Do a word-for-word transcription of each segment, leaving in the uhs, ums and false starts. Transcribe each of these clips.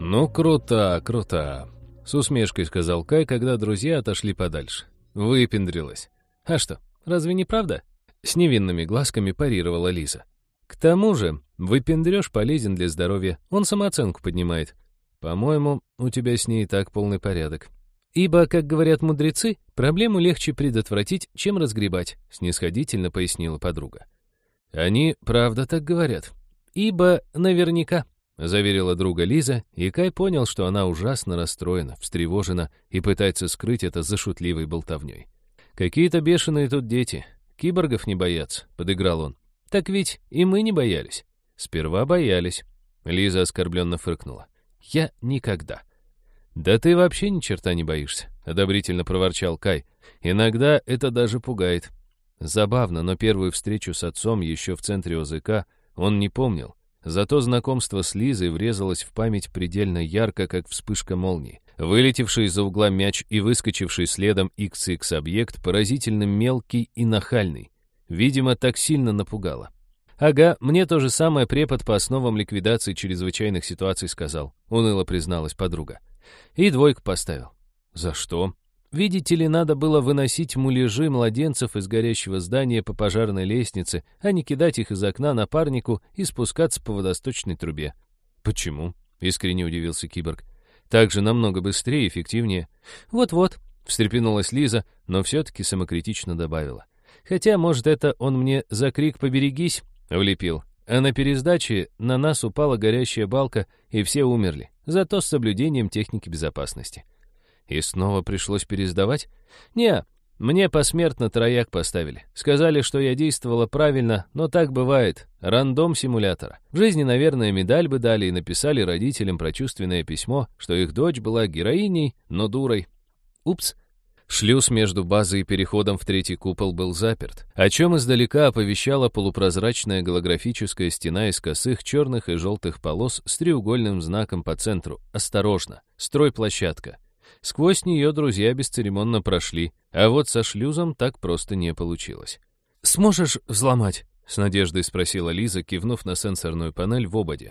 «Ну, круто, круто», — с усмешкой сказал Кай, когда друзья отошли подальше. «Выпендрилась. А что, разве не правда?» С невинными глазками парировала Лиза. «К тому же, выпендрёж полезен для здоровья, он самооценку поднимает. По-моему, у тебя с ней и так полный порядок. Ибо, как говорят мудрецы, проблему легче предотвратить, чем разгребать», — снисходительно пояснила подруга. «Они правда так говорят. Ибо наверняка», — заверила друга Лиза, и Кай понял, что она ужасно расстроена, встревожена и пытается скрыть это за шутливой болтовней. «Какие-то бешеные тут дети. Киборгов не боятся», — подыграл он. «Так ведь и мы не боялись». «Сперва боялись». Лиза оскорбленно фыркнула. «Я никогда». «Да ты вообще ни черта не боишься», — одобрительно проворчал Кай. «Иногда это даже пугает». Забавно, но первую встречу с отцом еще в центре ОЗК он не помнил. Зато знакомство с Лизой врезалось в память предельно ярко, как вспышка молнии. Вылетевший из-за угла мяч и выскочивший следом икс икс-объект поразительно мелкий и нахальный. Видимо, так сильно напугало. «Ага, мне то же самое препод по основам ликвидации чрезвычайных ситуаций сказал», — уныло призналась подруга. И двойку поставил. «За что?» «Видите ли, надо было выносить муляжи младенцев из горящего здания по пожарной лестнице, а не кидать их из окна напарнику и спускаться по водосточной трубе». «Почему?» — искренне удивился киборг. «Так же намного быстрее и эффективнее». «Вот-вот», — встрепенулась Лиза, но все-таки самокритично добавила. «Хотя, может, это он мне за крик «поберегись» влепил, а на пересдаче на нас упала горящая балка, и все умерли, зато с соблюдением техники безопасности». «И снова пришлось пересдавать?» «Не, мне посмертно трояк поставили. Сказали, что я действовала правильно, но так бывает. Рандом симулятора. В жизни, наверное, медаль бы дали и написали родителям прочувственное письмо, что их дочь была героиней, но дурой. Упс». Шлюз между базой и переходом в третий купол был заперт, о чем издалека оповещала полупрозрачная голографическая стена из косых черных и желтых полос с треугольным знаком по центру. «Осторожно! Стройплощадка!» Сквозь нее друзья бесцеремонно прошли, а вот со шлюзом так просто не получилось. «Сможешь взломать?» — с надеждой спросила Лиза, кивнув на сенсорную панель в ободе.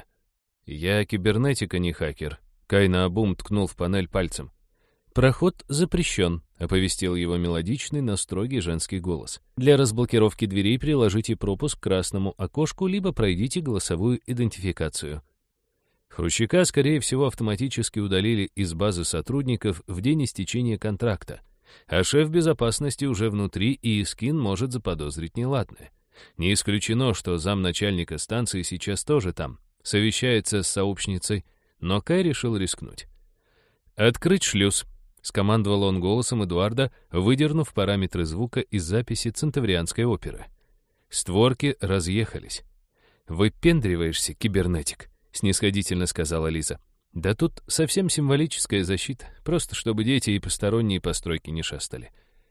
«Я кибернетик, а не хакер», — Кай наобум ткнул в панель пальцем. «Проход запрещен», — оповестил его мелодичный, но строгий женский голос. «Для разблокировки дверей приложите пропуск к красному окошку, либо пройдите голосовую идентификацию». Хрущака, скорее всего, автоматически удалили из базы сотрудников в день истечения контракта, а шеф безопасности уже внутри, и Искин может заподозрить неладное. Не исключено, что замначальника станции сейчас тоже там, совещается с сообщницей, но Кай решил рискнуть. «Открыть шлюз», — скомандовал он голосом Эдуарда, выдернув параметры звука из записи Центаврианской оперы. Створки разъехались. «Выпендриваешься, кибернетик», — снисходительно сказала Лиза. «Да тут совсем символическая защита, просто чтобы дети и посторонние постройки не шастали.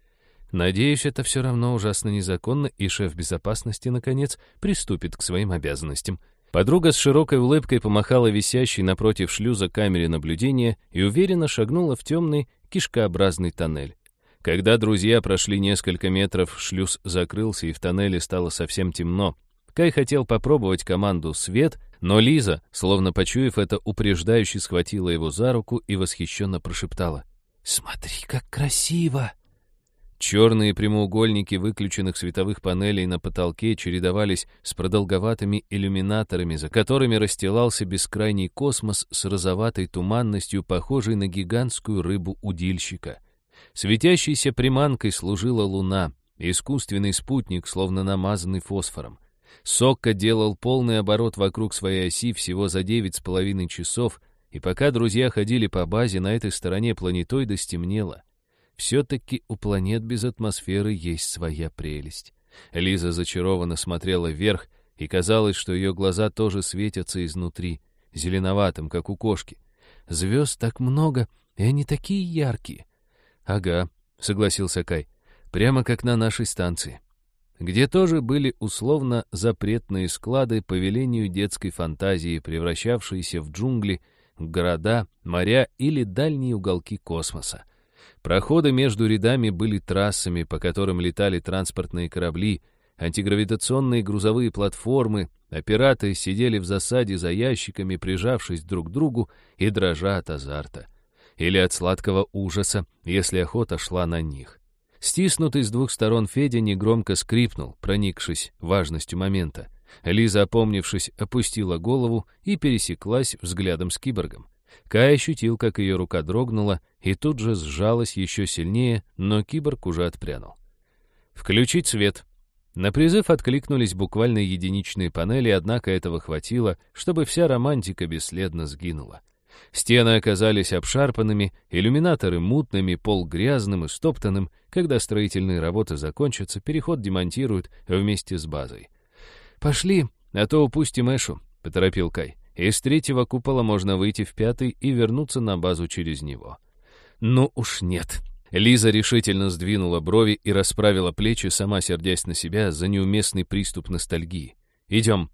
Надеюсь, это все равно ужасно незаконно, и шеф безопасности, наконец, приступит к своим обязанностям». Подруга с широкой улыбкой помахала висящей напротив шлюза камере наблюдения и уверенно шагнула в темный кишкообразный тоннель. Когда друзья прошли несколько метров, шлюз закрылся, и в тоннеле стало совсем темно. Кай хотел попробовать команду «Свет», но Лиза, словно почуяв это, упреждающе схватила его за руку и восхищенно прошептала: «Смотри, как красиво!» Черные прямоугольники выключенных световых панелей на потолке чередовались с продолговатыми иллюминаторами, за которыми расстилался бескрайний космос с розоватой туманностью, похожей на гигантскую рыбу-удильщика. Светящейся приманкой служила луна, искусственный спутник, словно намазанный фосфором. Сокка делал полный оборот вокруг своей оси всего за девять с половиной часов, и пока друзья ходили по базе, на этой стороне планетоида стемнело. Все-таки у планет без атмосферы есть своя прелесть. Лиза зачарованно смотрела вверх, и казалось, что ее глаза тоже светятся изнутри, зеленоватым, как у кошки. Звезд так много, и они такие яркие. «Ага», — согласился Кай, — «прямо как на нашей станции», где тоже были условно запретные склады по велению детской фантазии, превращавшиеся в джунгли, города, моря или дальние уголки космоса. Проходы между рядами были трассами, по которым летали транспортные корабли, антигравитационные грузовые платформы, а пираты сидели в засаде за ящиками, прижавшись друг к другу и дрожа от азарта. Или от сладкого ужаса, если охота шла на них. Стиснутый с двух сторон Федя негромко скрипнул, проникшись важностью момента. Лиза, опомнившись, опустила голову и пересеклась взглядом с киборгом. Кай ощутил, как ее рука дрогнула, и тут же сжалась еще сильнее, но киборг уже отпрянул. «Включить свет». На призыв откликнулись буквально единичные панели, однако этого хватило, чтобы вся романтика бесследно сгинула. Стены оказались обшарпанными, иллюминаторы мутными, пол грязным и стоптанным. Когда строительные работы закончатся, переход демонтируют вместе с базой. «Пошли, а то упустим Эшу», — поторопил Кай. «Из третьего купола можно выйти в пятый и вернуться на базу через него». «Ну уж нет». Лиза решительно сдвинула брови и расправила плечи, сама сердясь на себя за неуместный приступ ностальгии. «Идем».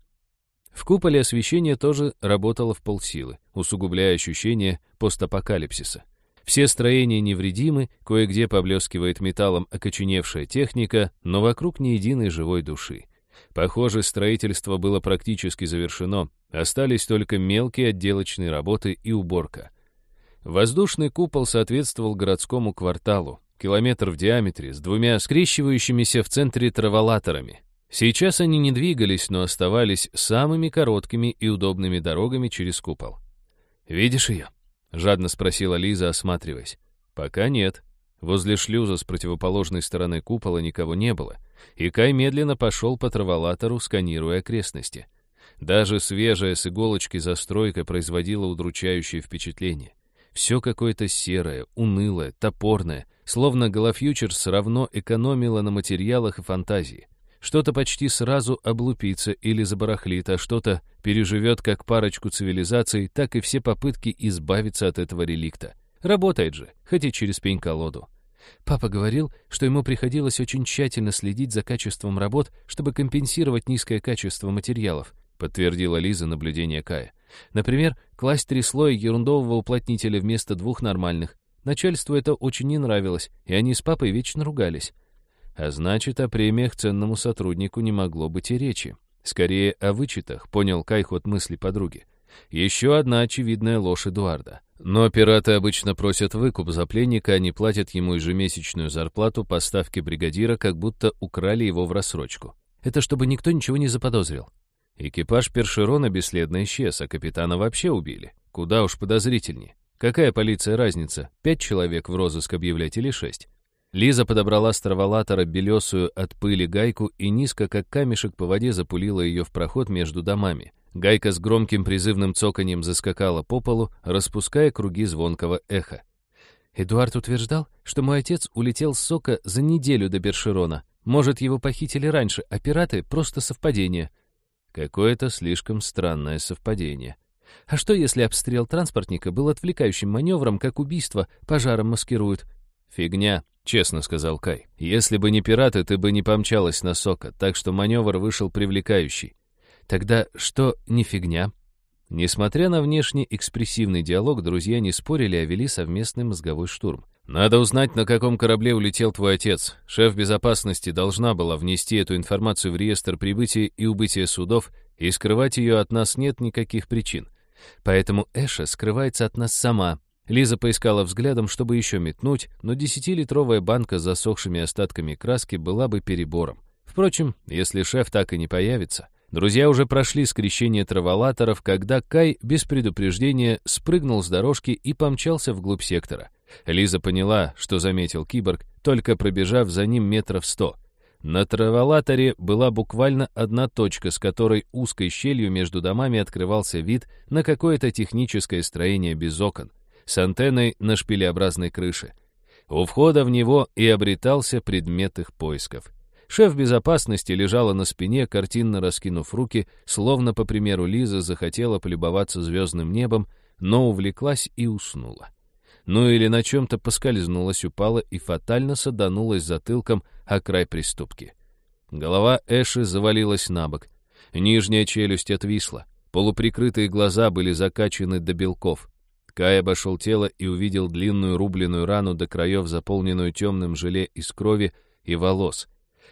В куполе освещение тоже работало в полсилы, усугубляя ощущение постапокалипсиса. Все строения невредимы, кое-где поблескивает металлом окоченевшая техника, но вокруг ни единой живой души. Похоже, строительство было практически завершено, остались только мелкие отделочные работы и уборка. Воздушный купол соответствовал городскому кварталу, километр в диаметре, с двумя скрещивающимися в центре траволаторами. Сейчас они не двигались, но оставались самыми короткими и удобными дорогами через купол. «Видишь ее?» — жадно спросила Лиза, осматриваясь. «Пока нет». Возле шлюза с противоположной стороны купола никого не было, и Кай медленно пошел по траволатору, сканируя окрестности. Даже свежая с иголочки застройка производила удручающее впечатление. Все какое-то серое, унылое, топорное, словно Голофьючерс равно экономила на материалах и фантазии. Что-то почти сразу облупится или забарахлит, а что-то переживет как парочку цивилизаций, так и все попытки избавиться от этого реликта. Работает же, хоть и через пень-колоду. Папа говорил, что ему приходилось очень тщательно следить за качеством работ, чтобы компенсировать низкое качество материалов, подтвердила Лиза наблюдение Кая. Например, класть три слоя ерундового уплотнителя вместо двух нормальных. Начальству это очень не нравилось, и они с папой вечно ругались. А значит, о премиях ценному сотруднику не могло быть и речи. Скорее, о вычетах, понял Кай ход мысли подруги. Еще одна очевидная ложь Эдуарда. Но пираты обычно просят выкуп за пленника, они платят ему ежемесячную зарплату по ставке бригадира, как будто украли его в рассрочку. Это чтобы никто ничего не заподозрил. Экипаж Першерона бесследно исчез, а капитана вообще убили. Куда уж подозрительнее. Какая полиция разница, пять человек в розыск объявлять или шесть? Лиза подобрала с траволатора белесую от пыли гайку и низко, как камешек по воде, запулила ее в проход между домами. Гайка с громким призывным цоканьем заскакала по полу, распуская круги звонкого эха. Эдуард утверждал, что мой отец улетел с Сока за неделю до Першерона. Может, его похитили раньше, а пираты — просто совпадение. Какое-то слишком странное совпадение. А что, если обстрел транспортника был отвлекающим маневром, как убийство пожаром маскируют? Фигня, честно сказал Кай. Если бы не пираты, ты бы не помчалась на Сока, так что маневр вышел привлекающий. Тогда что не фигня? Несмотря на внешне экспрессивный диалог, друзья не спорили, а вели совместный мозговой штурм. «Надо узнать, на каком корабле улетел твой отец. Шеф безопасности должна была внести эту информацию в реестр прибытия и убытия судов, и скрывать ее от нас нет никаких причин. Поэтому Эша скрывается от нас сама». Лиза поискала взглядом, чтобы еще метнуть, но десятилитровая банка с засохшими остатками краски была бы перебором. Впрочем, если шеф так и не появится... Друзья уже прошли скрещение траволаторов, когда Кай без предупреждения спрыгнул с дорожки и помчался вглубь сектора. Лиза поняла, что заметил киборг, только пробежав за ним метров сто. На траволаторе была буквально одна точка, с которой узкой щелью между домами открывался вид на какое-то техническое строение без окон, с антенной на шпилеобразной крыше. У входа в него и обретался предмет их поисков. Шеф безопасности лежала на спине, картинно раскинув руки, словно, по примеру Лизы, захотела полюбоваться звездным небом, но увлеклась и уснула. Ну или на чем-то поскользнулась, упала и фатально саданулась затылком о край приступки. Голова Эши завалилась на бок. Нижняя челюсть отвисла. Полуприкрытые глаза были закачаны до белков. Кай обошел тело и увидел длинную рубленную рану до краев, заполненную темным желе из крови и волос.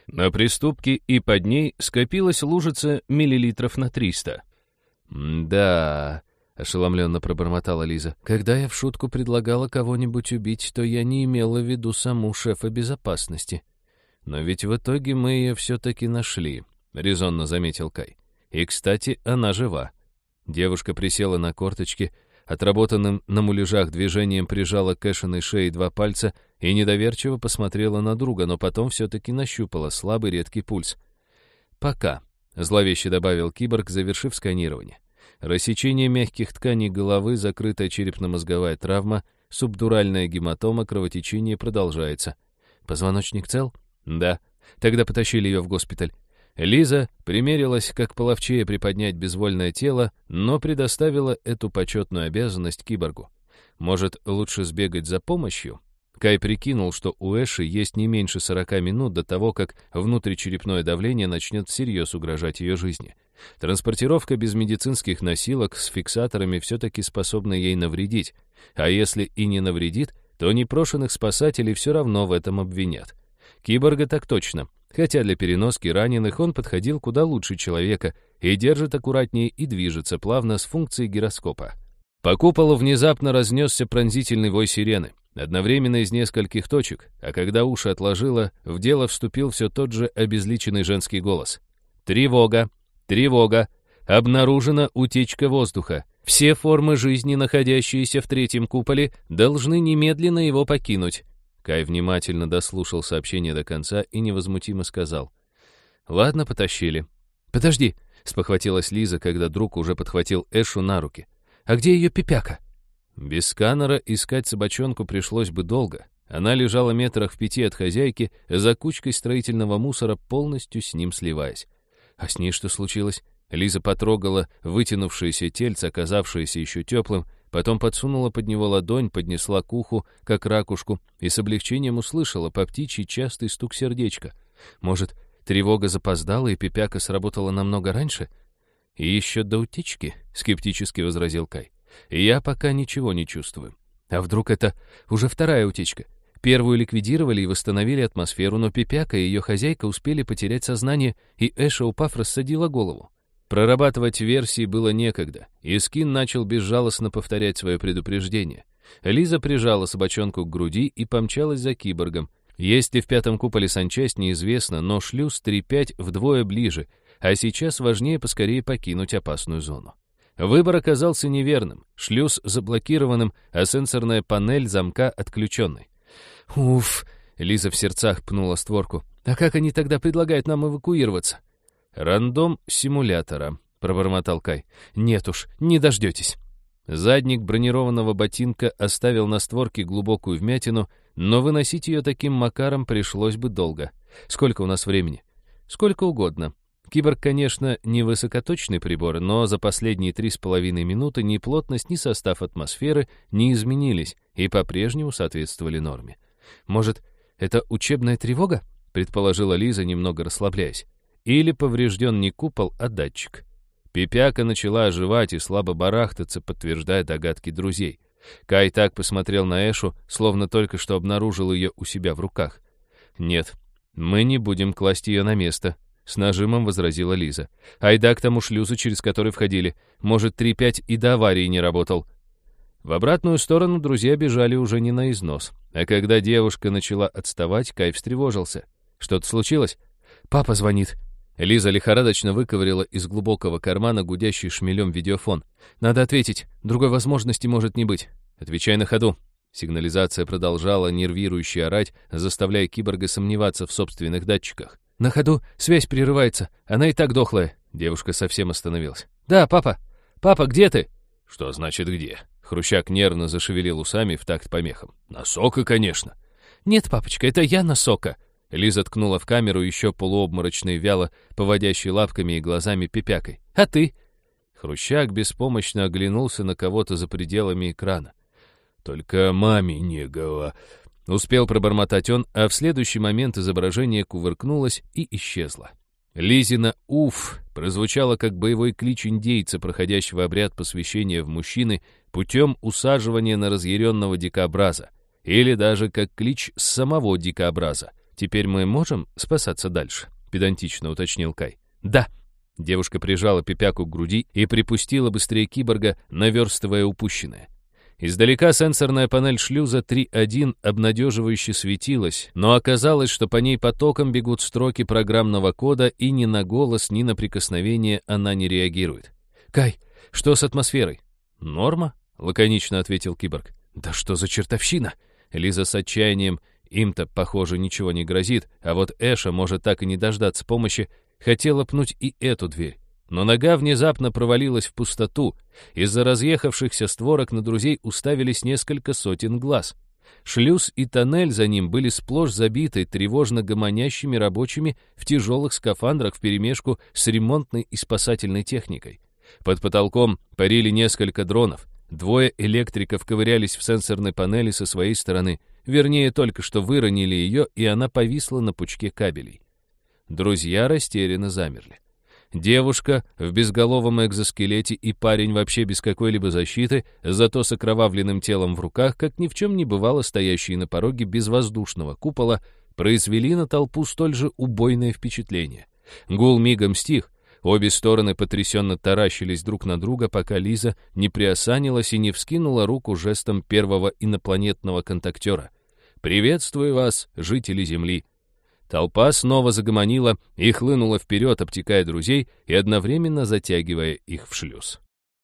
На приступке и под ней скопилась лужица миллилитров на триста. «Да», — ошеломленно пробормотала Лиза, «когда я в шутку предлагала кого-нибудь убить, то я не имела в виду саму шефа безопасности. Но ведь в итоге мы ее все-таки нашли», — резонно заметил Кай. «И, кстати, она жива». Девушка присела на корточки, отработанным на муляжах движением прижала к Эшиной шее два пальца и недоверчиво посмотрела на друга, но потом все-таки нащупала слабый редкий пульс. «Пока», — зловеще добавил киборг, завершив сканирование. Рассечение мягких тканей головы, закрытая черепно-мозговая травма, субдуральная гематома, кровотечение продолжается. «Позвоночник цел?» «Да». «Тогда потащили ее в госпиталь». Лиза примерилась, как половчее приподнять безвольное тело, но предоставила эту почетную обязанность киборгу. Может, лучше сбегать за помощью? Кай прикинул, что у Эши есть не меньше сорока минут до того, как внутричерепное давление начнет всерьез угрожать ее жизни. Транспортировка без медицинских носилок с фиксаторами все-таки способна ей навредить, а если и не навредит, то непрошенных спасателей все равно в этом обвинят. Киборга так точно. Хотя для переноски раненых он подходил куда лучше человека и держит аккуратнее и движется плавно с функцией гироскопа. По куполу внезапно разнесся пронзительный вой сирены, одновременно из нескольких точек, а когда уши отложило, в дело вступил все тот же обезличенный женский голос. «Тревога! Тревога! Обнаружена утечка воздуха! Все формы жизни, находящиеся в третьем куполе, должны немедленно его покинуть!» Кай внимательно дослушал сообщение до конца и невозмутимо сказал: «Ладно, потащили». «Подожди», — спохватилась Лиза, когда друг уже подхватил Эшу на руки. «А где ее пипяка?» Без сканера искать собачонку пришлось бы долго. Она лежала метрах в пяти от хозяйки, за кучкой строительного мусора, полностью с ним сливаясь. «А с ней что случилось?» Лиза потрогала вытянувшееся тельце, оказавшееся еще теплым, потом подсунула под него ладонь, поднесла к уху, как ракушку, и с облегчением услышала по птичьи частый стук сердечка. Может, тревога запоздала, и пипяка сработала намного раньше? «И еще до утечки», — скептически возразил Кай. «Я пока ничего не чувствую. А вдруг это уже вторая утечка? Первую ликвидировали и восстановили атмосферу, но пипяка и ее хозяйка успели потерять сознание, и Эша, упав, рассадила голову». Прорабатывать версии было некогда, и Скин начал безжалостно повторять свое предупреждение. Лиза прижала собачонку к груди и помчалась за киборгом. Есть ли в пятом куполе санчасть, неизвестно, но шлюз три пять вдвое ближе, а сейчас важнее поскорее покинуть опасную зону. Выбор оказался неверным, шлюз заблокированным, а сенсорная панель замка отключенной. «Уф!» — Лиза в сердцах пнула створку. «А как они тогда предлагают нам эвакуироваться?» «Рандом симулятора», — пробормотал Кай. «Нет уж, не дождетесь». Задник бронированного ботинка оставил на створке глубокую вмятину, но выносить ее таким макаром пришлось бы долго. Сколько у нас времени? Сколько угодно. Киборг, конечно, не высокоточный прибор, но за последние три с половиной минуты ни плотность, ни состав атмосферы не изменились и по-прежнему соответствовали норме. «Может, это учебная тревога?» — предположила Лиза, немного расслабляясь. «Или поврежден не купол, а датчик». Пипяка начала оживать и слабо барахтаться, подтверждая догадки друзей. Кай так посмотрел на Эшу, словно только что обнаружил ее у себя в руках. «Нет, мы не будем класть ее на место», — с нажимом возразила Лиза. «Айда к тому шлюзу, через который входили. Может, три пять и до аварии не работал». В обратную сторону друзья бежали уже не на износ. А когда девушка начала отставать, Кай встревожился. «Что-то случилось?» «Папа звонит». Лиза лихорадочно выковыряла из глубокого кармана гудящий шмелем видеофон. «Надо ответить, другой возможности может не быть». «Отвечай на ходу». Сигнализация продолжала нервирующе орать, заставляя киборга сомневаться в собственных датчиках. «На ходу связь прерывается, она и так дохлая». Девушка совсем остановилась. «Да, папа! Папа, где ты?» «Что значит где?» Хрущак нервно зашевелил усами в такт помехам. «Насока, конечно». «Нет, папочка, это я Насока». Лиза ткнула в камеру еще полуобморочной, вяло поводящей лапками и глазами пипякой. «А ты?» Хрущак беспомощно оглянулся на кого-то за пределами экрана. «Только маме не гова...» Успел пробормотать он, а в следующий момент изображение кувыркнулось и исчезло. Лизина «Уф» прозвучало как боевой клич индейца, проходящего обряд посвящения в мужчины путем усаживания на разъяренного дикобраза, или даже как клич самого дикобраза. «Теперь мы можем спасаться дальше?» — педантично уточнил Кай. «Да». Девушка прижала Пипяку к груди и припустила быстрее киборга, наверстывая упущенное. Издалека сенсорная панель шлюза три один обнадеживающе светилась, но оказалось, что по ней потоком бегут строки программного кода, и ни на голос, ни на прикосновение она не реагирует. «Кай, что с атмосферой?» «Норма», — лаконично ответил киборг. «Да что за чертовщина?» Лиза с отчаянием, им-то, похоже, ничего не грозит, а вот Эша может так и не дождаться помощи, хотела пнуть и эту дверь. Но нога внезапно провалилась в пустоту. Из-за разъехавшихся створок на друзей уставились несколько сотен глаз. Шлюз и тоннель за ним были сплошь забиты тревожно гомонящими рабочими в тяжелых скафандрах вперемешку с ремонтной и спасательной техникой. Под потолком парили несколько дронов. Двое электриков ковырялись в сенсорной панели со своей стороны. Вернее, только что выронили ее, и она повисла на пучке кабелей. Друзья растерянно замерли. Девушка в безголовом экзоскелете и парень вообще без какой-либо защиты, зато с окровавленным телом в руках, как ни в чем не бывало, стоящие на пороге безвоздушного купола, произвели на толпу столь же убойное впечатление. Гул мигом стих, обе стороны потрясенно таращились друг на друга, пока Лиза не приосанилась и не вскинула руку жестом первого инопланетного контактера. «Приветствую вас, жители Земли!» Толпа снова загомонила и хлынула вперед, обтекая друзей и одновременно затягивая их в шлюз.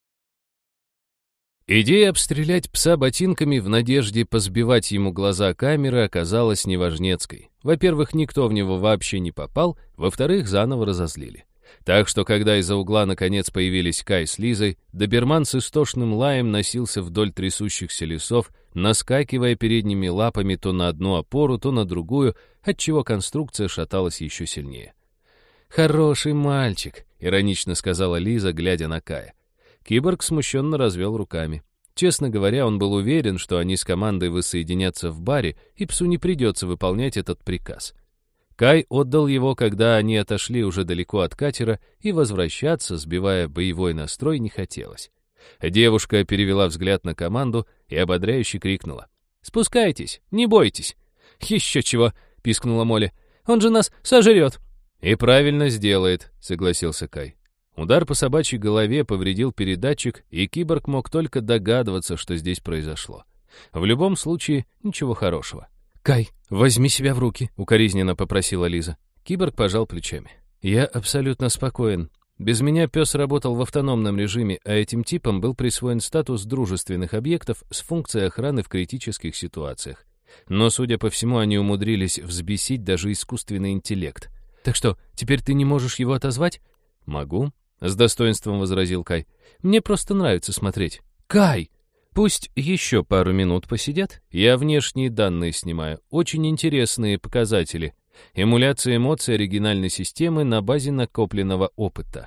Идея обстрелять пса ботинками в надежде позбивать ему глаза камеры оказалась неважнецкой. Во-первых, никто в него вообще не попал, во-вторых, заново разозлили. Так что, когда из-за угла наконец появились Кай с Лизой, доберман с истошным лаем носился вдоль трясущихся лесов, наскакивая передними лапами то на одну опору, то на другую, отчего конструкция шаталась еще сильнее. «Хороший мальчик», — иронично сказала Лиза, глядя на Кая. Киборг смущенно развел руками. Честно говоря, он был уверен, что они с командой воссоединятся в баре, и псу не придется выполнять этот приказ. Кай отдал его, когда они отошли уже далеко от катера, и возвращаться, сбивая боевой настрой, не хотелось. Девушка перевела взгляд на команду и ободряюще крикнула: «Спускайтесь, не бойтесь!» «Еще чего!» — пискнула Молли. «Он же нас сожрет!» «И правильно сделает», — согласился Кай. Удар по собачьей голове повредил передатчик, и киборг мог только догадываться, что здесь произошло. В любом случае, ничего хорошего. «Кай, возьми себя в руки», — укоризненно попросила Лиза. Киборг пожал плечами. «Я абсолютно спокоен. Без меня пес работал в автономном режиме, а этим типам был присвоен статус дружественных объектов с функцией охраны в критических ситуациях. Но, судя по всему, они умудрились взбесить даже искусственный интеллект. Так что, теперь ты не можешь его отозвать?» «Могу», — с достоинством возразил Кай. «Мне просто нравится смотреть». «Кай! Пусть еще пару минут посидят. Я внешние данные снимаю. Очень интересные показатели. Эмуляция эмоций оригинальной системы на базе накопленного опыта».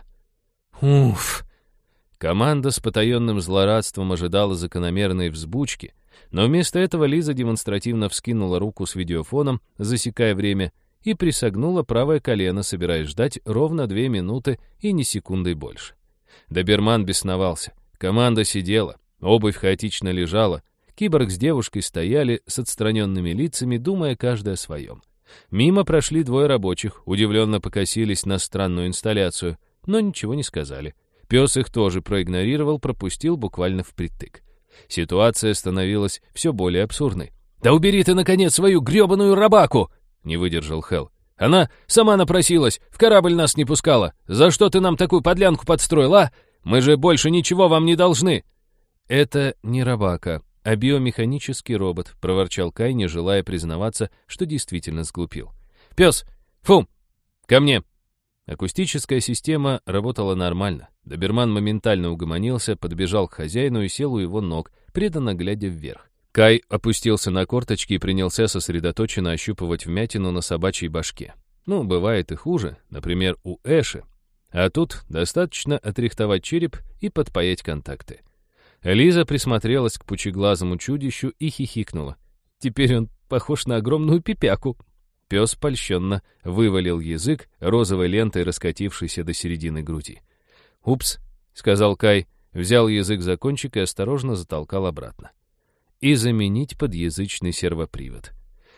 «Уф!» Команда с потаенным злорадством ожидала закономерной взбучки, но вместо этого Лиза демонстративно вскинула руку с видеофоном, засекая время, и присогнула правое колено, собираясь ждать ровно две минуты и ни секундой больше. Доберман бесновался. Команда сидела, обувь хаотично лежала, киборг с девушкой стояли с отстраненными лицами, думая каждый о своем. Мимо прошли двое рабочих, удивленно покосились на странную инсталляцию, но ничего не сказали. Пес их тоже проигнорировал, пропустил буквально впритык. Ситуация становилась все более абсурдной. «Да убери ты, наконец, свою гребаную рабаку!» — не выдержал Хелл. «Она сама напросилась, в корабль нас не пускала. За что ты нам такую подлянку подстроил, а? Мы же больше ничего вам не должны!» «Это не рабака, а биомеханический робот», — проворчал Кай, не желая признаваться, что действительно сглупил. «Пес! Фу! Ко мне!» Акустическая система работала нормально. Доберман моментально угомонился, подбежал к хозяину и сел у его ног, преданно глядя вверх. Кай опустился на корточки и принялся сосредоточенно ощупывать вмятину на собачьей башке. Ну, бывает и хуже, например, у Эши. А тут достаточно отрихтовать череп и подпаять контакты. Лиза присмотрелась к пучеглазому чудищу и хихикнула. «Теперь он похож на огромную пипяку». Пес польщенно вывалил язык, розовой лентой раскатившейся до середины груди. «Упс», — сказал Кай, взял язык за кончик и осторожно затолкал обратно. «И заменить подъязычный сервопривод».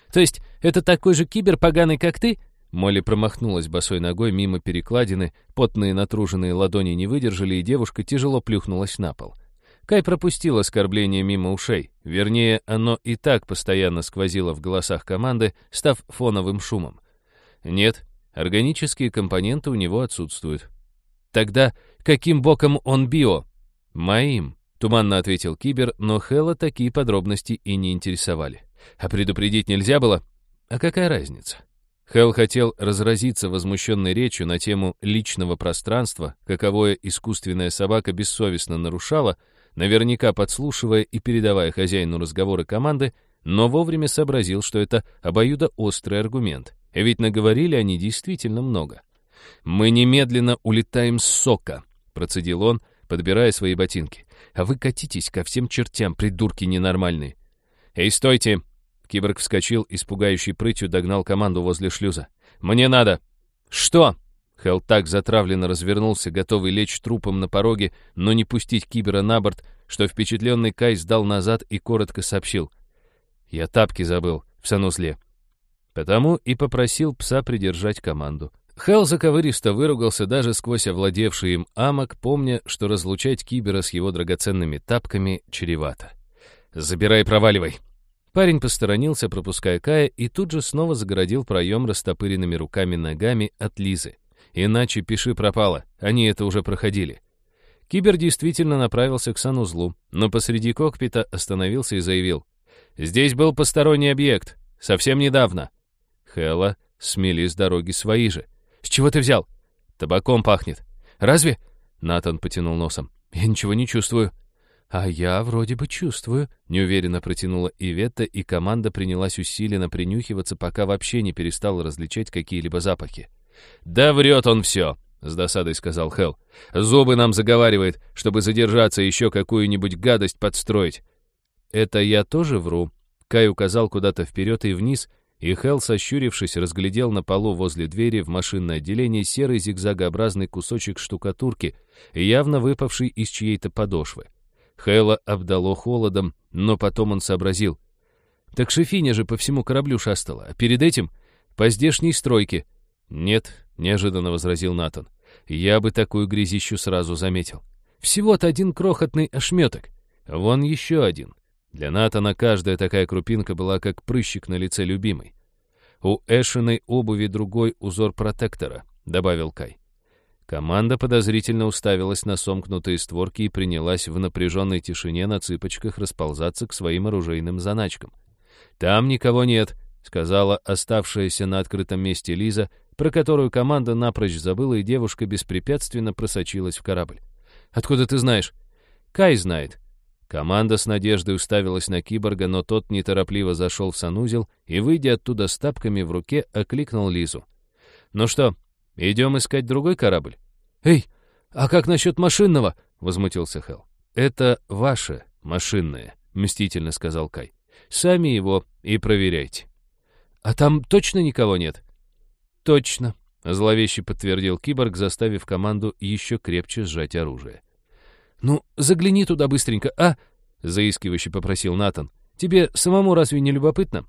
То есть это такой же кибер поганый, как ты?» Молли промахнулась босой ногой мимо перекладины, потные натруженные ладони не выдержали, и девушка тяжело плюхнулась на пол. Кай пропустил оскорбление мимо ушей. Вернее, оно и так постоянно сквозило в голосах команды, став фоновым шумом. Нет, органические компоненты у него отсутствуют. Тогда каким боком он био? Моим, туманно ответил Кибер, но Хэлла такие подробности и не интересовали. А предупредить нельзя было? А какая разница? Хэл хотел разразиться возмущенной речью на тему личного пространства, каковое искусственная собака бессовестно нарушала, наверняка подслушивая и передавая хозяину разговоры команды, но вовремя сообразил, что это обоюдоострый аргумент. Ведь наговорили они действительно много. «Мы немедленно улетаем с сока», — процедил он, подбирая свои ботинки. «А вы катитесь ко всем чертям, придурки ненормальные». «Эй, стойте!» Киборг вскочил и с пугающей прытью догнал команду возле шлюза. «Мне надо!» «Что?» Хэл так затравленно развернулся, готовый лечь трупом на пороге, но не пустить Кибера на борт, что впечатленный Кай сдал назад и коротко сообщил. «Я тапки забыл в санузле». Потому и попросил пса придержать команду. Хэл заковыристо выругался даже сквозь овладевший им амок, помня, что разлучать Кибера с его драгоценными тапками чревато. «Забирай и проваливай!» Парень посторонился, пропуская Кая, и тут же снова загородил проем растопыренными руками-ногами от Лизы. Иначе пиши пропало, они это уже проходили. Кибер действительно направился к санузлу, но посреди кокпита остановился и заявил. «Здесь был посторонний объект. Совсем недавно». Хэлла смели с дороги свои же. «С чего ты взял?» «Табаком пахнет». «Разве?» Натан потянул носом. «Я ничего не чувствую». «А я вроде бы чувствую», — неуверенно протянула Иветта, и команда принялась усиленно принюхиваться, пока вообще не перестала различать какие-либо запахи. «Да врет он все», — с досадой сказал Хэл. «Зубы нам заговаривает, чтобы задержаться и еще какую-нибудь гадость подстроить». «Это я тоже вру?» Кай указал куда-то вперед и вниз, и Хэл, сощурившись, разглядел на полу возле двери в машинное отделение серый зигзагообразный кусочек штукатурки, явно выпавший из чьей-то подошвы. Хэлла обдало холодом, но потом он сообразил. «Так шефиня же по всему кораблю шастала, а перед этим по здешней стройке». «Нет», — неожиданно возразил Натан, — «я бы такую грязищу сразу заметил. Всего-то один крохотный ошметок. Вон еще один». Для Натана каждая такая крупинка была как прыщик на лице любимой. «У Эшиной обуви другой узор протектора», — добавил Кай. Команда подозрительно уставилась на сомкнутые створки и принялась в напряженной тишине на цыпочках расползаться к своим оружейным заначкам. «Там никого нет», — сказала оставшаяся на открытом месте Лиза, про которую команда напрочь забыла, и девушка беспрепятственно просочилась в корабль. «Откуда ты знаешь?» «Кай знает». Команда с надеждой уставилась на киборга, но тот неторопливо зашел в санузел и, выйдя оттуда с тапками в руке, окликнул Лизу. «Ну что, идем искать другой корабль?» «Эй, а как насчет машинного?» — возмутился Хэл. «Это ваше машинное», — мстительно сказал Кай. «Сами его и проверяйте». «А там точно никого нет?» «Точно», — зловеще подтвердил киборг, заставив команду еще крепче сжать оружие. «Ну, загляни туда быстренько, а?» — заискивающе попросил Натан. «Тебе самому разве не любопытно?»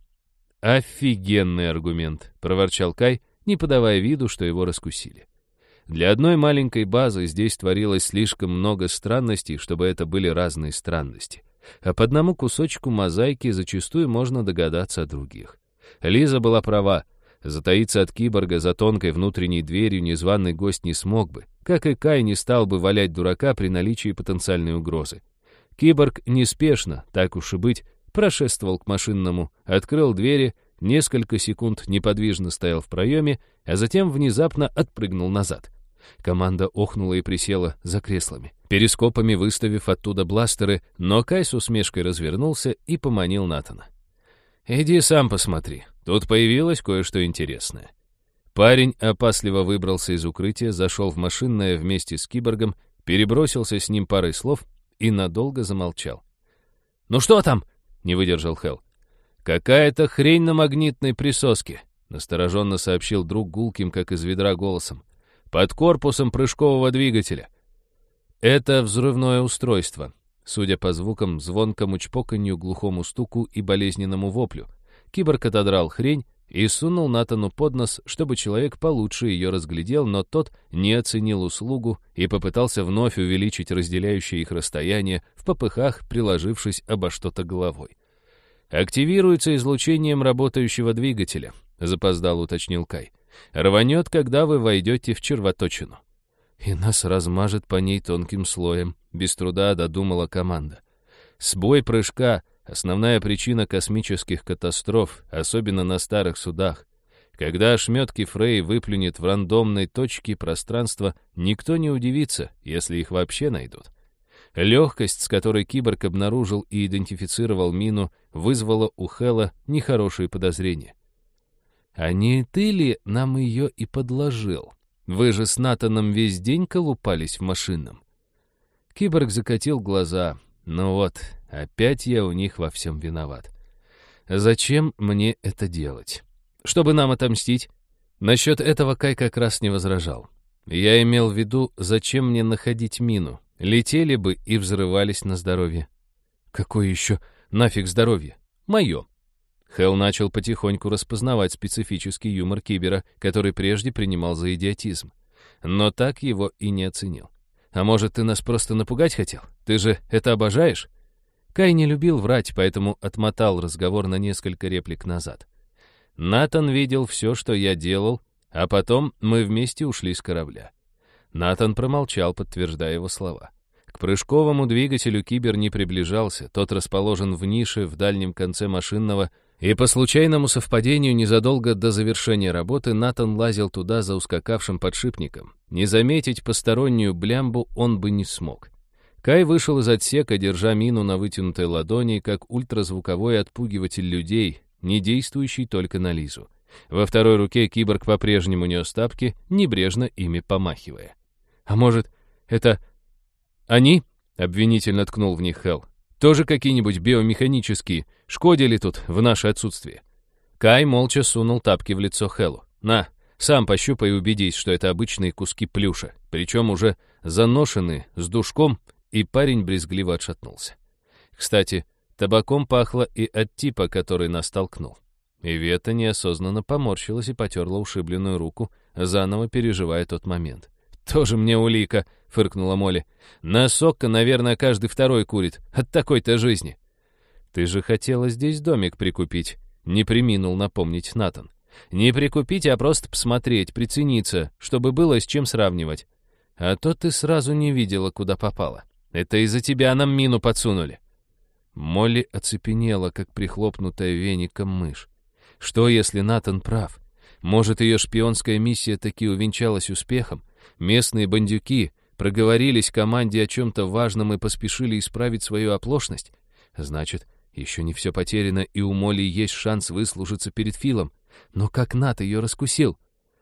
«Офигенный аргумент», — проворчал Кай, не подавая виду, что его раскусили. Для одной маленькой базы здесь творилось слишком много странностей, чтобы это были разные странности. А по одному кусочку мозаики зачастую можно догадаться о других. Лиза была права. Затаиться от киборга за тонкой внутренней дверью незваный гость не смог бы, как и Кай не стал бы валять дурака при наличии потенциальной угрозы. Киборг неспешно, так уж и быть, прошествовал к машинному, открыл двери, несколько секунд неподвижно стоял в проеме, а затем внезапно отпрыгнул назад. Команда охнула и присела за креслами, перископами выставив оттуда бластеры, но Кай с усмешкой развернулся и поманил Натана. «Иди сам посмотри, тут появилось кое-что интересное». Парень опасливо выбрался из укрытия, зашел в машинное вместе с киборгом, перебросился с ним парой слов и надолго замолчал. «Ну что там?» — не выдержал Хэл. «Какая-то хрень на магнитной присоске», — настороженно сообщил друг гулким, как из ведра, голосом. «Под корпусом прыжкового двигателя». «Это взрывное устройство», судя по звукам, звонкому чпоканью, глухому стуку и болезненному воплю. Киборг отодрал хрень и сунул Натану под нос, чтобы человек получше ее разглядел, но тот не оценил услугу и попытался вновь увеличить разделяющее их расстояние, в попыхах приложившись обо что-то головой. «Активируется излучением работающего двигателя», — запоздал уточнил Кай. «Рванет, когда вы войдете в червоточину». «И нас размажет по ней тонким слоем», — без труда додумала команда. Сбой прыжка — основная причина космических катастроф, особенно на старых судах. Когда ошметки Фрей выплюнет в рандомной точке пространства, никто не удивится, если их вообще найдут. Легкость, с которой киборг обнаружил и идентифицировал мину, вызвала у Хэлла нехорошие подозрения. «А не ты ли нам ее и подложил? Вы же с Натаном весь день колупались в машинном». Киборг закатил глаза. «Ну вот, опять я у них во всем виноват. Зачем мне это делать? Чтобы нам отомстить?» Насчет этого Кай как раз не возражал. Я имел в виду, зачем мне находить мину? Летели бы и взрывались на здоровье. Какое еще нафиг здоровье? Мое. Хэл начал потихоньку распознавать специфический юмор кибера, который прежде принимал за идиотизм. Но так его и не оценил. «А может, ты нас просто напугать хотел? Ты же это обожаешь?» Кай не любил врать, поэтому отмотал разговор на несколько реплик назад. Натан видел все, что я делал, а потом мы вместе ушли с корабля. Натан промолчал, подтверждая его слова. К прыжковому двигателю кибер не приближался, тот расположен в нише в дальнем конце машинного, и по случайному совпадению незадолго до завершения работы Натан лазил туда за ускакавшим подшипником. Не заметить постороннюю блямбу он бы не смог. Кай вышел из отсека, держа мину на вытянутой ладони, как ультразвуковой отпугиватель людей, не действующий только на Лизу. Во второй руке киборг по-прежнему нес тапки, небрежно ими помахивая. «А может, это они?» — обвинительно ткнул в них Хэл. «Тоже какие-нибудь биомеханические, шкодили тут в наше отсутствие». Кай молча сунул тапки в лицо Хэлу. «На, сам пощупай и убедись, что это обычные куски плюша, причем уже заношенные, с душком», и парень брезгливо отшатнулся. Кстати, табаком пахло и от типа, который нас толкнул. Ивета неосознанно поморщилась и потерла ушибленную руку, заново переживая тот момент. «Тоже мне улика», — фыркнула Молли. «Носок-ка, наверное, каждый второй курит от такой-то жизни». «Ты же хотела здесь домик прикупить», — не преминул напомнить Натан. «Не прикупить, а просто посмотреть, прицениться, чтобы было с чем сравнивать. А то ты сразу не видела, куда попала. Это из-за тебя нам мину подсунули». Молли оцепенела, как прихлопнутая веником мышь. Что, если Натан прав? Может, ее шпионская миссия таки увенчалась успехом? Местные бандюки проговорились команде о чем-то важном и поспешили исправить свою оплошность? Значит, еще не все потеряно, и у Молли есть шанс выслужиться перед Филом. Но как Нат ее раскусил?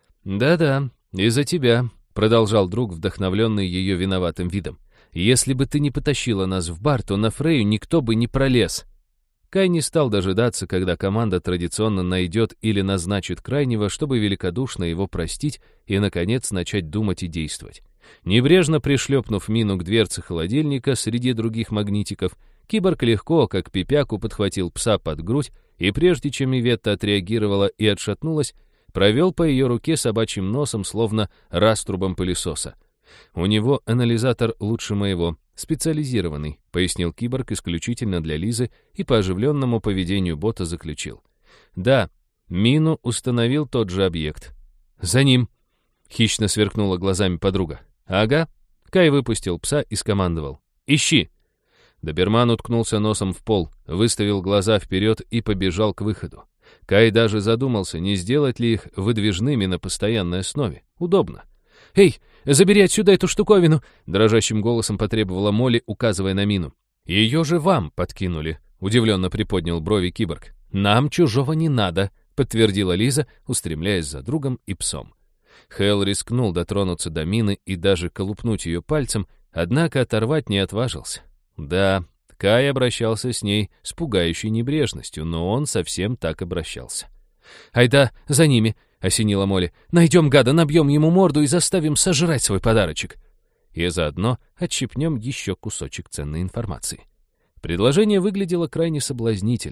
«Да-да, из-за тебя», — продолжал друг, вдохновленный ее виноватым видом. «Если бы ты не потащила нас в бар, то на Фрею никто бы не пролез». Кай не стал дожидаться, когда команда традиционно найдет или назначит крайнего, чтобы великодушно его простить и, наконец, начать думать и действовать. Небрежно пришлепнув мину к дверце холодильника среди других магнитиков, киборг легко, как пипяку, подхватил пса под грудь и, прежде чем Иветта отреагировала и отшатнулась, провел по ее руке собачьим носом, словно раструбом пылесоса. «У него анализатор лучше моего, специализированный», — пояснил киборг исключительно для Лизы и по оживленному поведению бота заключил. «Да, мину установил тот же объект». «За ним!» — хищно сверкнула глазами подруга. «Ага». Кай выпустил пса и скомандовал. «Ищи!» Доберман уткнулся носом в пол, выставил глаза вперед и побежал к выходу. Кай даже задумался, не сделать ли их выдвижными на постоянной основе. Удобно. «Эй, забери отсюда эту штуковину!» — дрожащим голосом потребовала Молли, указывая на мину. «Ее же вам подкинули», — удивленно приподнял брови киборг. «Нам чужого не надо», — подтвердила Лиза, устремляясь за другом и псом. Хэл рискнул дотронуться до мины и даже колупнуть ее пальцем, однако оторвать не отважился. Да, Кай обращался с ней с пугающей небрежностью, но он совсем так обращался. «Айда, за ними!» — осенила Молли. «Найдем гада, набьем ему морду и заставим сожрать свой подарочек». И заодно отщипнем еще кусочек ценной информации. Предложение выглядело крайне соблазнительно.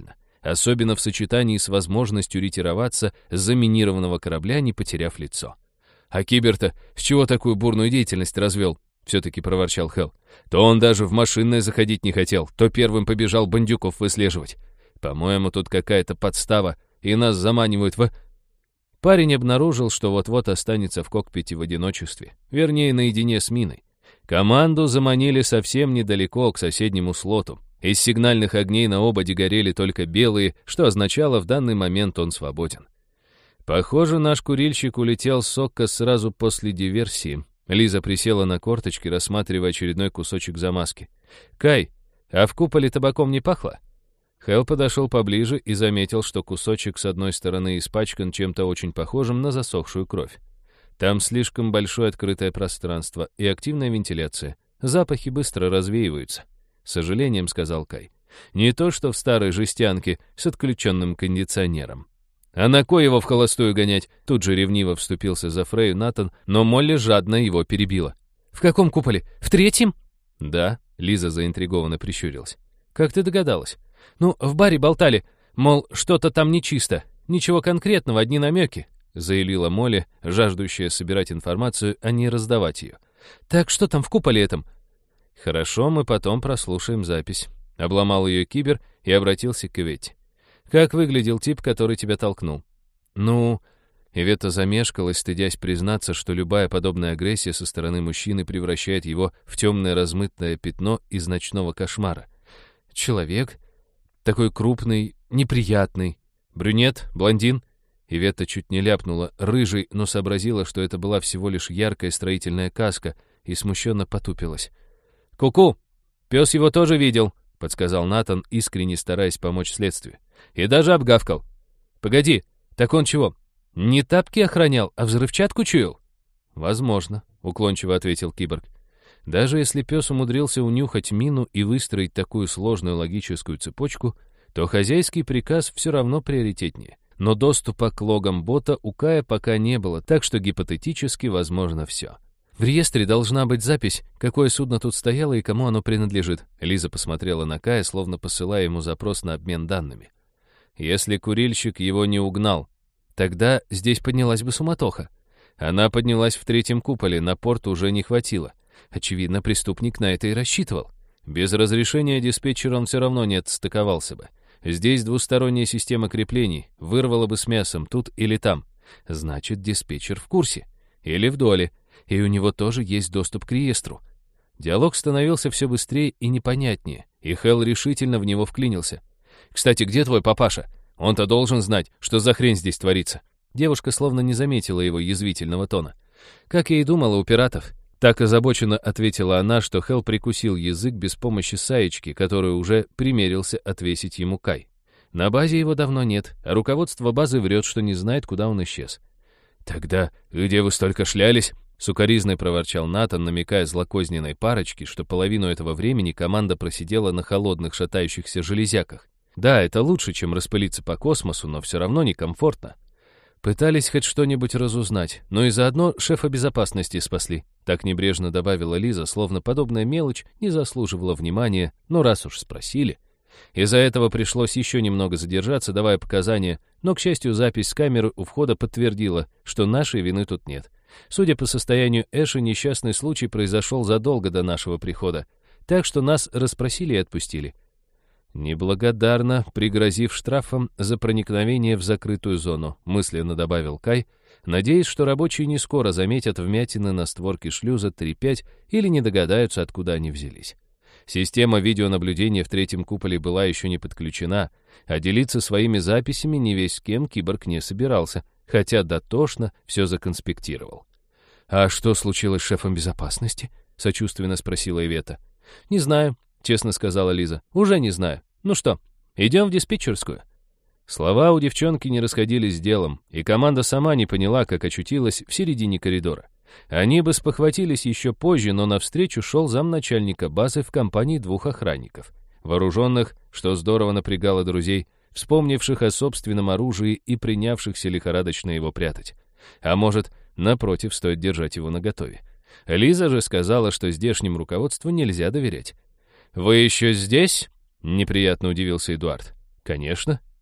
особенно в сочетании с возможностью ретироваться с заминированного корабля, не потеряв лицо. «А Кибер-то с чего такую бурную деятельность развел?» — все-таки проворчал Хелл. «То он даже в машинное заходить не хотел, то первым побежал бандюков выслеживать. По-моему, тут какая-то подстава, и нас заманивают в...» Парень обнаружил, что вот-вот останется в кокпите в одиночестве, вернее, наедине с миной. Команду заманили совсем недалеко, к соседнему слоту. Из сигнальных огней на ободе горели только белые, что означало, в данный момент он свободен. Похоже, наш курильщик улетел с Сокка сразу после диверсии. Лиза присела на корточки, рассматривая очередной кусочек замазки. «Кай, а в куполе табаком не пахло?» Хелл подошел поближе и заметил, что кусочек с одной стороны испачкан чем-то очень похожим на засохшую кровь. Там слишком большое открытое пространство и активная вентиляция. Запахи быстро развеиваются. С сожалением сказал Кай. Не то, что в старой жестянке с отключенным кондиционером. «А на кой его в холостую гонять?» Тут же ревниво вступился за Фрею Натан, но Молли жадно его перебила. «В каком куполе? В третьем?» «Да», — Лиза заинтригованно прищурилась. «Как ты догадалась?» «Ну, в баре болтали, мол, что-то там нечисто. Ничего конкретного, одни намеки», — заявила Молли, жаждущая собирать информацию, а не раздавать ее. «Так что там в куполе этом?» «Хорошо, мы потом прослушаем запись». Обломал ее Кибер и обратился к Иветте. «Как выглядел тип, который тебя толкнул?» «Ну...» Ивета замешкалась, стыдясь признаться, что любая подобная агрессия со стороны мужчины превращает его в темное размытое пятно из ночного кошмара. «Человек? Такой крупный, неприятный. Брюнет? Блондин?» Ивета чуть не ляпнула рыжий, но сообразила, что это была всего лишь яркая строительная каска, и смущенно потупилась. «Ку-ку! Пес его тоже видел», — подсказал Натан, искренне стараясь помочь следствию. «И даже обгавкал. Погоди, так он чего, не тапки охранял, а взрывчатку чуял?» «Возможно», — уклончиво ответил киборг. «Даже если пес умудрился унюхать мину и выстроить такую сложную логическую цепочку, то хозяйский приказ все равно приоритетнее. Но доступа к логам бота у Кая пока не было, так что гипотетически возможно все». «В реестре должна быть запись, какое судно тут стояло и кому оно принадлежит». Лиза посмотрела на Кая, словно посылая ему запрос на обмен данными. «Если курильщик его не угнал, тогда здесь поднялась бы суматоха. Она поднялась в третьем куполе, на порт уже не хватило. Очевидно, преступник на это и рассчитывал. Без разрешения диспетчера он все равно не отстыковался бы. Здесь двусторонняя система креплений, вырвала бы с мясом тут или там. Значит, диспетчер в курсе. Или в доле. И у него тоже есть доступ к реестру». Диалог становился все быстрее и непонятнее, и Хелл решительно в него вклинился. «Кстати, где твой папаша? Он-то должен знать, что за хрень здесь творится». Девушка словно не заметила его язвительного тона. «Как я и думала, у пиратов». Так озабоченно ответила она, что Хелл прикусил язык без помощи Саечки, которую уже примерился отвесить ему Кай. На базе его давно нет, а руководство базы врет, что не знает, куда он исчез. «Тогда где вы столько шлялись?» — сукоризной проворчал Натан, намекая злокозненной парочке, что половину этого времени команда просидела на холодных шатающихся железяках. Да, это лучше, чем распылиться по космосу, но все равно некомфортно. Пытались хоть что-нибудь разузнать, но и заодно шефа безопасности спасли. Так небрежно добавила Лиза, словно подобная мелочь не заслуживала внимания, но раз уж спросили. Из-за этого пришлось еще немного задержаться, давая показания, но, к счастью, запись с камеры у входа подтвердила, что нашей вины тут нет. Судя по состоянию Эши, несчастный случай произошел задолго до нашего прихода, так что нас расспросили и отпустили. «Неблагодарно, пригрозив штрафом за проникновение в закрытую зону», мысленно добавил Кай, надеясь, что рабочие не скоро заметят вмятины на створке шлюза три пять или не догадаются, откуда они взялись. Система видеонаблюдения в третьем куполе была еще не подключена, а делиться своими записями не весь с кем киборг не собирался, хотя дотошно все законспектировал. «А что случилось с шефом безопасности?» — сочувственно спросила Ивета. «Не знаю», — честно сказала Лиза. «Уже не знаю. Ну что, идем в диспетчерскую?» Слова у девчонки не расходились с делом, и команда сама не поняла, как очутилась в середине коридора. Они бы спохватились еще позже, но навстречу шел замначальника базы в компании двух охранников, вооруженных, что здорово напрягало друзей, вспомнивших о собственном оружии и принявшихся лихорадочно его прятать. А может, напротив, стоит держать его наготове. Лиза же сказала, что здешнему руководству нельзя доверять. «Вы еще здесь?» — неприятно удивился Эдуард. «Конечно»,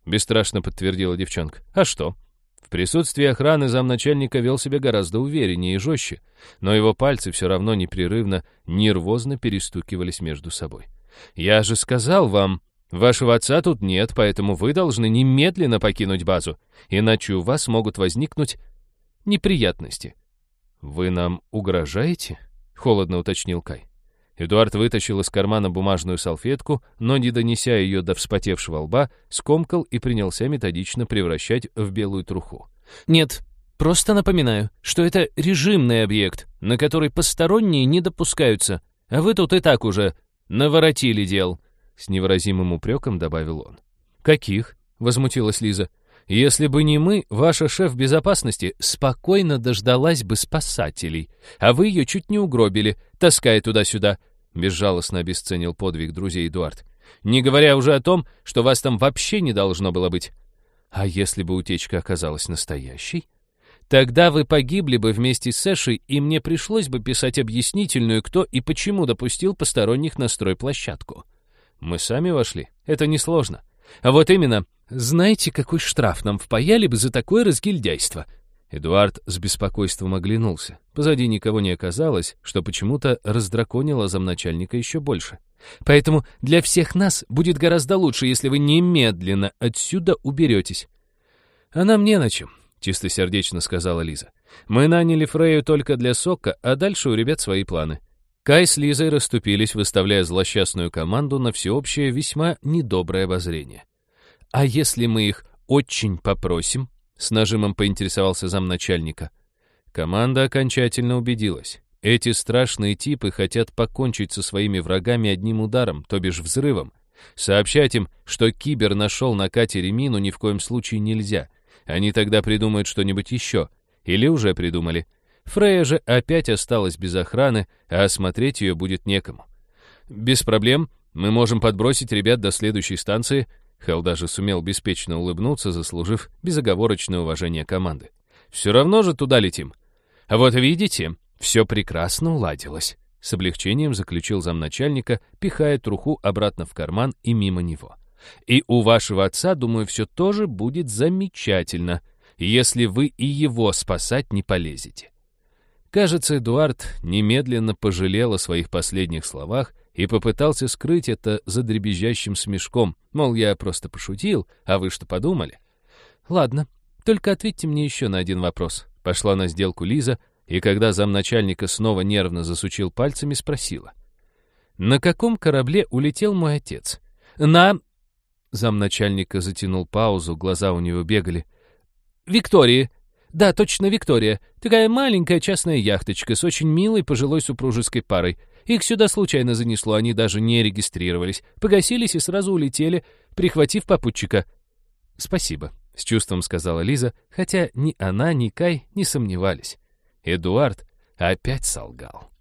— бесстрашно подтвердила девчонка. «А что?» В присутствии охраны замначальника вел себя гораздо увереннее и жестче, но его пальцы все равно непрерывно, нервозно перестукивались между собой. «Я же сказал вам, вашего отца тут нет, поэтому вы должны немедленно покинуть базу, иначе у вас могут возникнуть неприятности». «Вы нам угрожаете?» — холодно уточнил Кай. Эдуард вытащил из кармана бумажную салфетку, но, не донеся ее до вспотевшего лба, скомкал и принялся методично превращать в белую труху. «Нет, просто напоминаю, что это режимный объект, на который посторонние не допускаются, а вы тут и так уже наворотили дел», — с невыразимым упреком добавил он. «Каких?» — возмутилась Лиза. «Если бы не мы, ваша шеф безопасности спокойно дождалась бы спасателей, а вы ее чуть не угробили, таская туда-сюда», — безжалостно обесценил подвиг друзей Эдуард. «Не говоря уже о том, что вас там вообще не должно было быть». «А если бы утечка оказалась настоящей?» «Тогда вы погибли бы вместе с Эшей, и мне пришлось бы писать объяснительную, кто и почему допустил посторонних на стройплощадку. Мы сами вошли, это несложно. А вот именно, знаете, какой штраф нам впаяли бы за такое разгильдяйство?» Эдуард с беспокойством оглянулся. Позади никого не оказалось, что почему-то раздраконило замначальника еще больше. «Поэтому для всех нас будет гораздо лучше, если вы немедленно отсюда уберетесь». «А нам не на чем», — чистосердечно сказала Лиза. «Мы наняли Фрею только для сока, а дальше у ребят свои планы». Кай с Лизой расступились, выставляя злосчастную команду на всеобщее весьма недоброе обозрение. «А если мы их очень попросим?» — с нажимом поинтересовался замначальника. Команда окончательно убедилась. Эти страшные типы хотят покончить со своими врагами одним ударом, то бишь взрывом. Сообщать им, что Кибер нашел на катере мину, ни в коем случае нельзя. Они тогда придумают что-нибудь еще. Или уже придумали. Фрея же опять осталась без охраны, а осмотреть ее будет некому. «Без проблем, мы можем подбросить ребят до следующей станции». Хелл даже сумел беспечно улыбнуться, заслужив безоговорочное уважение команды. «Все равно же туда летим». «А вот видите, все прекрасно уладилось», — с облегчением заключил замначальника, пихая труху обратно в карман и мимо него. «И у вашего отца, думаю, все тоже будет замечательно, если вы и его спасать не полезете». Кажется, Эдуард немедленно пожалел о своих последних словах и попытался скрыть это за дребезжащим смешком, мол, я просто пошутил, а вы что подумали? «Ладно, только ответьте мне еще на один вопрос», — пошла на сделку Лиза, и когда замначальника снова нервно засучил пальцами, спросила. «На каком корабле улетел мой отец?» «На...» Замначальника затянул паузу, глаза у него бегали. «Виктории. Да, точно, Виктория. Такая маленькая частная яхточка с очень милой пожилой супружеской парой. Их сюда случайно занесло, они даже не регистрировались. Погасились и сразу улетели, прихватив попутчика». «Спасибо», — с чувством сказала Лиза, хотя ни она, ни Кай не сомневались. Эдуард опять солгал.